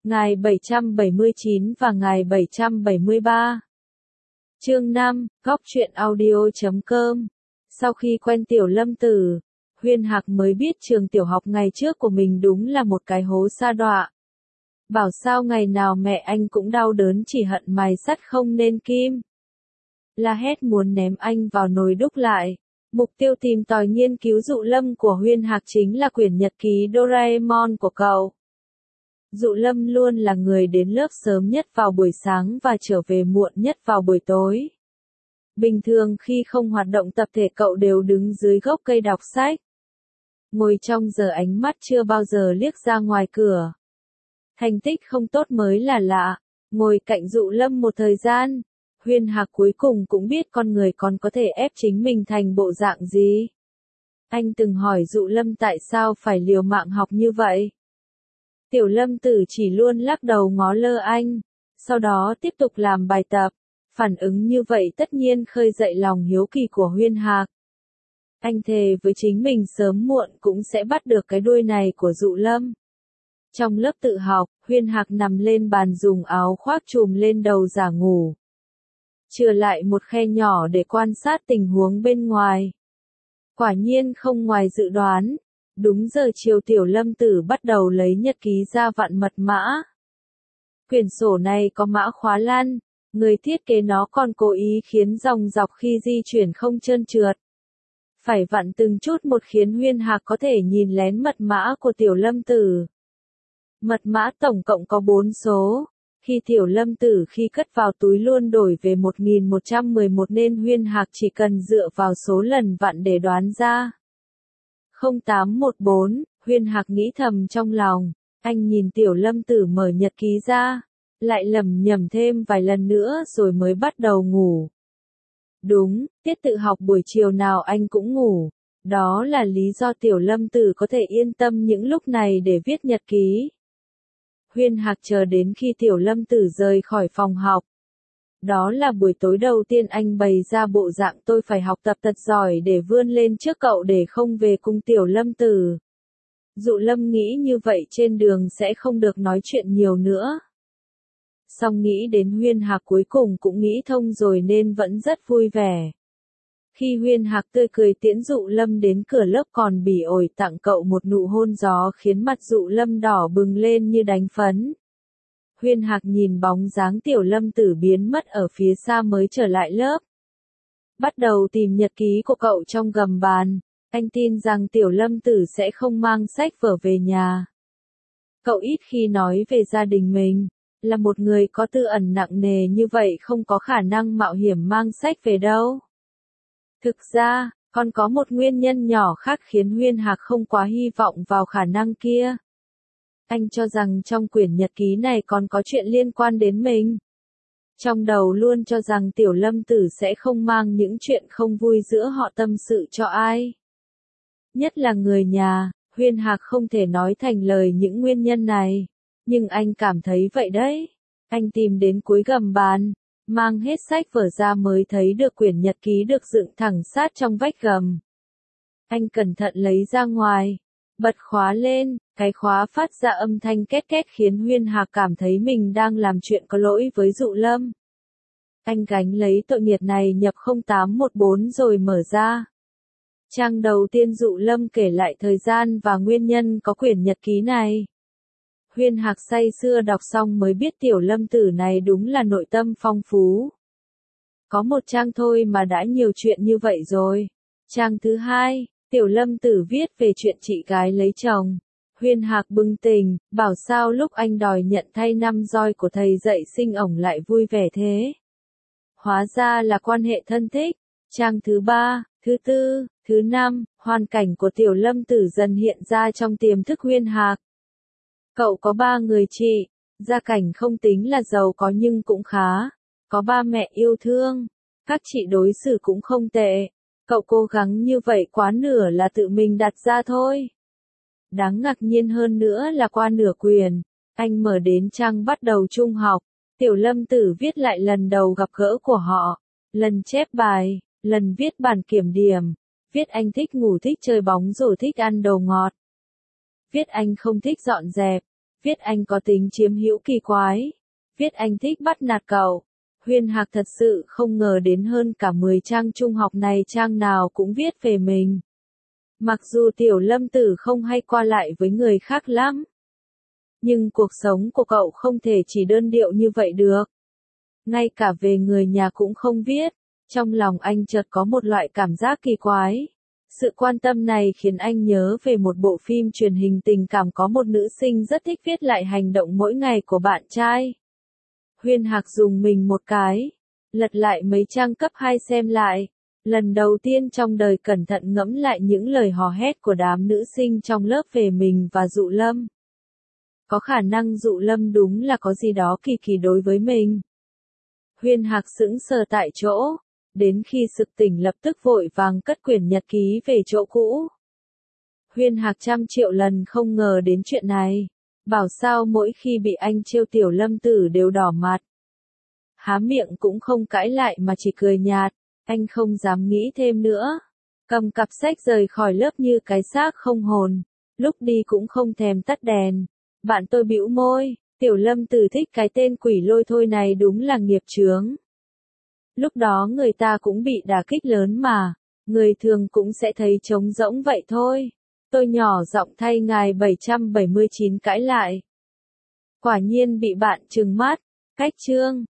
Ngày 779 và ngày 773. Chương 5, Góc truyện audio.com. Sau khi quen Tiểu Lâm Tử, Huyên Hạc mới biết trường tiểu học ngày trước của mình đúng là một cái hố sa đọa. Bảo sao ngày nào mẹ anh cũng đau đớn chỉ hận mài sắt không nên kim. La hét muốn ném anh vào nồi đúc lại. Mục tiêu tìm tòi nghiên cứu Dụ Lâm của Huyên Hạc chính là quyển nhật ký Doraemon của cậu. Dụ Lâm luôn là người đến lớp sớm nhất vào buổi sáng và trở về muộn nhất vào buổi tối. Bình thường khi không hoạt động tập thể cậu đều đứng dưới gốc cây đọc sách. Ngồi trong giờ ánh mắt chưa bao giờ liếc ra ngoài cửa. Thành tích không tốt mới là lạ. Ngồi cạnh Dụ Lâm một thời gian, Huyên Hạc cuối cùng cũng biết con người còn có thể ép chính mình thành bộ dạng gì. Anh từng hỏi Dụ Lâm tại sao phải liều mạng học như vậy. Tiểu Lâm Tử chỉ luôn lắc đầu ngó lơ anh, sau đó tiếp tục làm bài tập. Phản ứng như vậy tất nhiên khơi dậy lòng hiếu kỳ của Huyên Hạc. Anh thề với chính mình sớm muộn cũng sẽ bắt được cái đuôi này của Dụ Lâm. Trong lớp tự học, Huyên Hạc nằm lên bàn dùng áo khoác trùm lên đầu giả ngủ. Chừa lại một khe nhỏ để quan sát tình huống bên ngoài. Quả nhiên không ngoài dự đoán. Đúng giờ chiều Tiểu Lâm Tử bắt đầu lấy nhật ký ra vặn mật mã. Quyển sổ này có mã khóa lăn, người thiết kế nó còn cố ý khiến dòng dọc khi di chuyển không trơn trượt. Phải vặn từng chút một khiến Huyên Hạc có thể nhìn lén mật mã của Tiểu Lâm Tử. Mật mã tổng cộng có 4 số. Khi Tiểu Lâm Tử khi cất vào túi luôn đổi về 1111 nên Huyên Hạc chỉ cần dựa vào số lần vặn để đoán ra. 0814, Huyên Hạc nghĩ thầm trong lòng. Anh nhìn Tiểu Lâm Tử mở nhật ký ra, lại lẩm nhẩm thêm vài lần nữa rồi mới bắt đầu ngủ. Đúng, tiết tự học buổi chiều nào anh cũng ngủ. Đó là lý do Tiểu Lâm Tử có thể yên tâm những lúc này để viết nhật ký. Huyên Hạc chờ đến khi Tiểu Lâm Tử rời khỏi phòng học. Đó là buổi tối đầu tiên anh bày ra bộ dạng tôi phải học tập thật giỏi để vươn lên trước cậu để không về cùng Tiểu Lâm Tử. Dụ Lâm nghĩ như vậy trên đường sẽ không được nói chuyện nhiều nữa. Song nghĩ đến Huyên Hạc cuối cùng cũng nghĩ thông rồi nên vẫn rất vui vẻ. Khi Huyên Hạc tươi cười tiễn Dụ Lâm đến cửa lớp còn bỉ ổi tặng cậu một nụ hôn gió khiến mặt Dụ Lâm đỏ bừng lên như đánh phấn. Huyên Hạc nhìn bóng dáng Tiểu Lâm Tử biến mất ở phía xa mới trở lại lớp. Bắt đầu tìm nhật ký của cậu trong gầm bàn. Anh tin rằng Tiểu Lâm Tử sẽ không mang sách vở về nhà. Cậu ít khi nói về gia đình mình. Là một người có tư ẩn nặng nề như vậy không có khả năng mạo hiểm mang sách về đâu. Thực ra, còn có một nguyên nhân nhỏ khác khiến Huyên Hạc không quá hy vọng vào khả năng kia. Anh cho rằng trong quyển nhật ký này còn có chuyện liên quan đến mình. Trong đầu luôn cho rằng Tiểu Lâm Tử sẽ không mang những chuyện không vui giữa họ tâm sự cho ai. Nhất là người nhà, Huyên Hạc không thể nói thành lời những nguyên nhân này. Nhưng anh cảm thấy vậy đấy. Anh tìm đến cuối gầm bàn, mang hết sách vở ra mới thấy được quyển nhật ký được dựng thẳng sát trong vách gầm. Anh cẩn thận lấy ra ngoài, bật khóa lên, cái khóa phát ra âm thanh két két khiến Huyên Hạc cảm thấy mình đang làm chuyện có lỗi với Dụ Lâm. Anh gánh lấy tội nghiệp này nhập 0814 rồi mở ra. Trang đầu tiên Dụ Lâm kể lại thời gian và nguyên nhân có quyển nhật ký này. Huyên Hạc say sưa đọc xong mới biết Tiểu Lâm Tử này đúng là nội tâm phong phú. Có một trang thôi mà đã nhiều chuyện như vậy rồi. Trang thứ 2, Tiểu Lâm Tử viết về chuyện chị gái lấy chồng. Huyên Hạc bừng tỉnh, bảo sao lúc anh đòi nhận thay 5 roi của thầy dạy sinh ổng lại vui vẻ thế. Hóa ra là quan hệ thân thích. Trang thứ 3, thứ 4, thứ 5, hoàn cảnh của Tiểu Lâm Tử dần hiện ra trong tiềm thức Huyên Hạc. Cậu có 3 người chị, gia cảnh không tính là giàu có nhưng cũng khá, có ba mẹ yêu thương, các chị đối xử cũng không tệ, cậu cố gắng như vậy quá nửa là tự mình đặt ra thôi. Đáng ngạc nhiên hơn nữa là qua nửa quyển, anh mở đến trang bắt đầu trung học, Tiểu Lâm Tử viết lại lần đầu gặp gỡ của họ, lần chép bài, lần viết bản kiểm điểm, viết anh thích ngủ thích chơi bóng rồi thích ăn đồ ngọt. Viết anh không thích dọn dẹp, Viết anh có tính chiếm hữu kỳ quái. Viết anh thích bắt nạt cậu. Huyên Hạc thật sự không ngờ đến hơn cả 10 trang trung học này trang nào cũng viết về mình. Mặc dù Tiểu Lâm Tử không hay qua lại với người khác lắm. Nhưng cuộc sống của cậu không thể chỉ đơn điệu như vậy được. Ngay cả về người nhà cũng không viết. Trong lòng anh chợt có một loại cảm giác kỳ quái. Sự quan tâm này khiến anh nhớ về một bộ phim truyền hình tình cảm có một nữ sinh rất thích viết lại hành động mỗi ngày của bạn trai. Huyên Hạc dùng mình một cái, lật lại mấy trang cấp 2 xem lại. Lần đầu tiên trong đời cẩn thận ngẫm lại những lời hò hét của đám nữ sinh trong lớp về mình và Dụ Lâm. Có khả năng Dụ Lâm đúng là có gì đó kỳ kỳ đối với mình. Huyên Hạc sững sờ tại chỗ, đến khi sực tỉnh lập tức vội vàng cất quyển nhật ký về chỗ cũ. Huyên Hạc trăm triệu lần không ngờ đến chuyện này. Bảo sao mỗi khi bị anh trêu Tiểu Lâm Tử đều đỏ mặt. Há miệng cũng không cãi lại mà chỉ cười nhạt, anh không dám nghĩ thêm nữa. Cầm cặp sách rời khỏi lớp như cái xác không hồn, lúc đi cũng không thèm tắt đèn. Bạn tôi bĩu môi, Tiểu Lâm Tử thích cái tên quỷ lôi thôi này đúng là nghiệp chướng. Lúc đó người ta cũng bị đả kích lớn mà, người thường cũng sẽ thấy trống rỗng vậy thôi. Tôi nhỏ giọng thay ngài 779 cãi lại. Quả nhiên bị bạn trừng mắt, cách chương.